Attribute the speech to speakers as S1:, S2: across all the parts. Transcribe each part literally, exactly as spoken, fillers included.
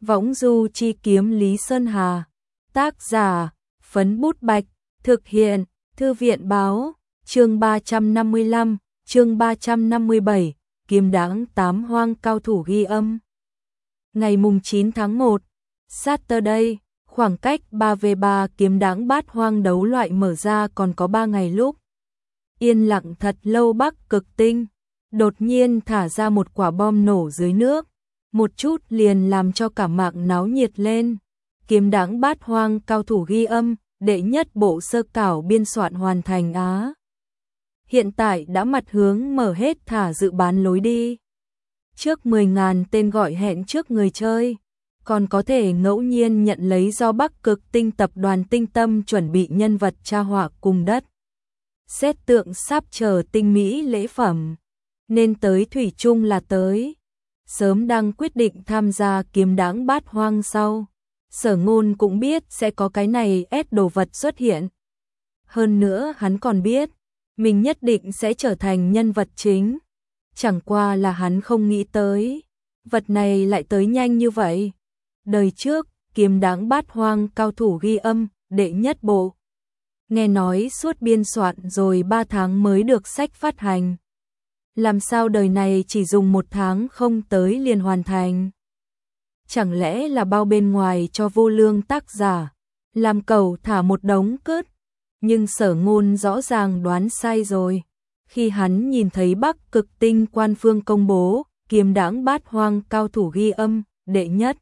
S1: Võng du chi kiếm Lý Sơn Hà. Tác giả, Phấn Bút Bạch. Thực hiện, Thư viện Báo. Chương ba trăm năm mươi lăm, chương ba trăm năm mươi bảy, Kiếm Đãng Tám Hoang cao thủ ghi âm. Ngày mùng chín tháng một, Saturday, khoảng cách ba vs ba Kiếm Đãng Bát Hoang đấu loại mở ra còn có ba ngày lúc. Yên lặng thật lâu Bắc Cực Tinh đột nhiên thả ra một quả bom nổ dưới nước, một chút liền làm cho cả mạng náo nhiệt lên. Kiếm Đãng Bát Hoang cao thủ ghi âm, đệ nhất bộ sơ cảo biên soạn hoàn thành á. Hiện tại đã mặt hướng mở hết thả dự bán lối đi. Trước mười nghìn tên gọi hẹn trước người chơi, còn có thể ngẫu nhiên nhận lấy do Bắc Cực Tinh tập đoàn Tinh Tâm chuẩn bị nhân vật tra họa cùng đất. Xét tượng sắp chờ tinh mỹ lễ phẩm, nên tới thủy chung là tới. Sớm đang quyết định tham gia Kiếm Đãng Bát Hoang sau, Sở Ngôn cũng biết sẽ có cái này ép đồ vật xuất hiện. Hơn nữa hắn còn biết, mình nhất định sẽ trở thành nhân vật chính. Chẳng qua là hắn không nghĩ tới, vật này lại tới nhanh như vậy. Đời trước, Kiếm Đãng Bát Hoang cao thủ ghi âm, đệ nhất bộ. Nghe nói suốt biên soạn rồi ba tháng mới được sách phát hành. Làm sao đời này chỉ dùng một tháng không tới liền hoàn thành? Chẳng lẽ là bao bên ngoài cho vô lương tác giả, làm cầu thả một đống cớt? Nhưng Sở Ngôn rõ ràng đoán sai rồi. Khi hắn nhìn thấy Bắc Cực Tinh quan phương công bố, Kiếm Đãng Bát Hoang cao thủ ghi âm, đệ nhất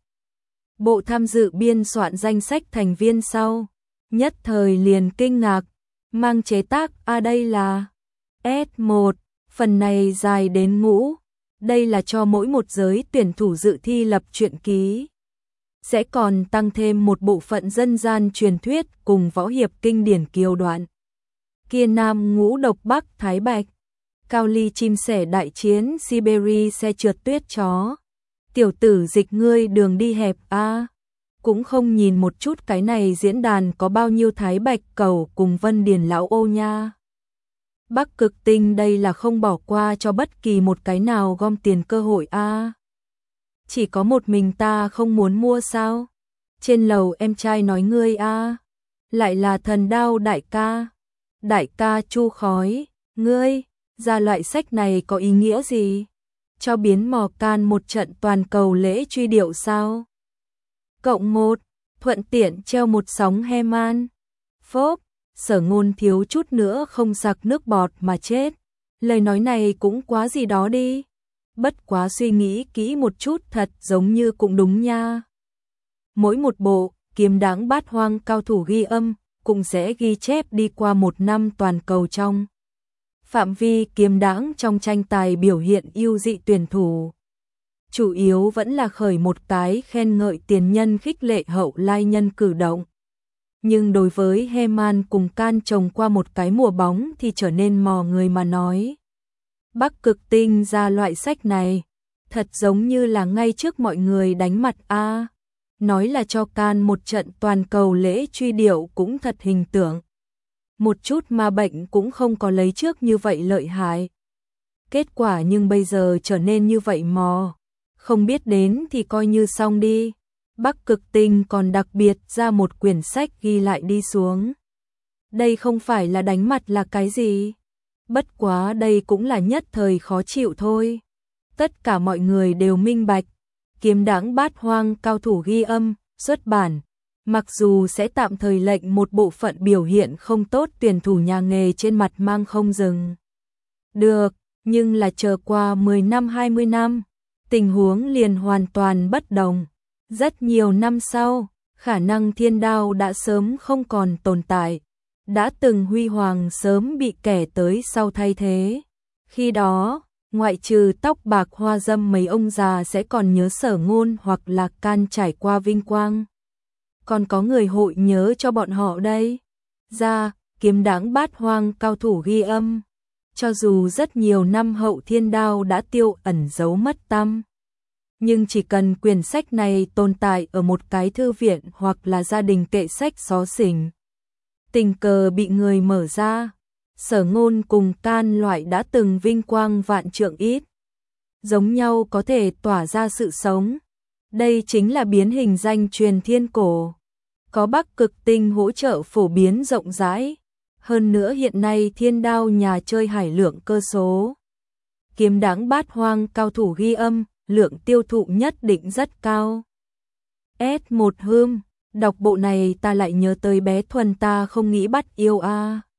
S1: bộ tham dự biên soạn danh sách thành viên sau, nhất thời liền kinh ngạc, mang chế tác a à đây là S một, phần này dài đến ngũ, đây là cho mỗi một giới tuyển thủ dự thi lập truyện ký. Sẽ còn tăng thêm một bộ phận dân gian truyền thuyết cùng võ hiệp kinh điển kiều đoạn. Kia Nam Ngũ Độc Bắc Thái Bạch, Cao Ly chim sẻ đại chiến Siberia xe trượt tuyết chó. Tiểu tử dịch ngươi đường đi hẹp a, à. Cũng không nhìn một chút cái này diễn đàn có bao nhiêu Thái Bạch cầu cùng Vân Điền lão ô nha. Bắc Cực Tinh đây là không bỏ qua cho bất kỳ một cái nào gom tiền cơ hội a. À. Chỉ có một mình ta không muốn mua sao? Trên lầu em trai nói ngươi a, à. Lại là Thần Đao đại ca. Đại ca Chu Khói, ngươi, ra loại sách này có ý nghĩa gì? Cho biến mò can một trận toàn cầu lễ truy điệu sao? Cộng một, thuận tiện treo một sóng he man. Phốp, Sở Ngôn thiếu chút nữa không sặc nước bọt mà chết. Lời nói này cũng quá gì đó đi. Bất quá suy nghĩ kỹ một chút thật giống như cũng đúng nha. Mỗi một bộ, Kiếm Đãng Bát Hoang cao thủ ghi âm, cũng sẽ ghi chép đi qua một năm toàn cầu trong phạm vi kiếm đãng trong tranh tài biểu hiện ưu dị tuyển thủ. Chủ yếu vẫn là khởi một cái khen ngợi tiền nhân khích lệ hậu lai nhân cử động. Nhưng đối với Heman cùng Can trồng qua một cái mùa bóng thì trở nên mò người mà nói. Bắc Cực Tinh ra loại sách này, thật giống như là ngay trước mọi người đánh mặt a. À. Nói là cho Can một trận toàn cầu lễ truy điệu cũng thật hình tượng. Một chút mà bệnh cũng không có lấy trước như vậy lợi hại. Kết quả nhưng bây giờ trở nên như vậy mò. Không biết đến thì coi như xong đi. Bắc Cực Tinh còn đặc biệt ra một quyển sách ghi lại đi xuống. Đây không phải là đánh mặt là cái gì. Bất quá đây cũng là nhất thời khó chịu thôi. Tất cả mọi người đều minh bạch. Kiếm Đãng Bát Hoang cao thủ ghi âm, xuất bản. Mặc dù sẽ tạm thời lệnh một bộ phận biểu hiện không tốt tuyển thủ nhà nghề trên mặt mang không dừng. Được, nhưng là chờ qua mười năm hai mươi năm, tình huống liền hoàn toàn bất đồng. Rất nhiều năm sau, khả năng Thiên Đao đã sớm không còn tồn tại. Đã từng huy hoàng sớm bị kẻ tới sau thay thế. Khi đó, ngoại trừ tóc bạc hoa dâm mấy ông già sẽ còn nhớ Sở Ngôn hoặc là Can trải qua vinh quang. Còn có người hội nhớ cho bọn họ đây. Ra, Kiếm Đãng Bát Hoang cao thủ ghi âm. Cho dù rất nhiều năm hậu Thiên Đao đã tiêu ẩn giấu mất tăm. Nhưng chỉ cần quyển sách này tồn tại ở một cái thư viện hoặc là gia đình kệ sách xó xỉnh, tình cờ bị người mở ra, Sở Ngôn cùng Can loại đã từng vinh quang vạn trượng ít. Giống nhau có thể tỏa ra sự sống. Đây chính là biến hình danh truyền thiên cổ. Có Bắc Cực Tinh hỗ trợ phổ biến rộng rãi. Hơn nữa hiện nay Thiên Đao nhà chơi hải lượng cơ số. Kiếm đáng bát hoang cao thủ ghi âm, lượng tiêu thụ nhất định rất cao. S một Hương, đọc bộ này ta lại nhớ tới bé Thuần ta không nghĩ bắt yêu a.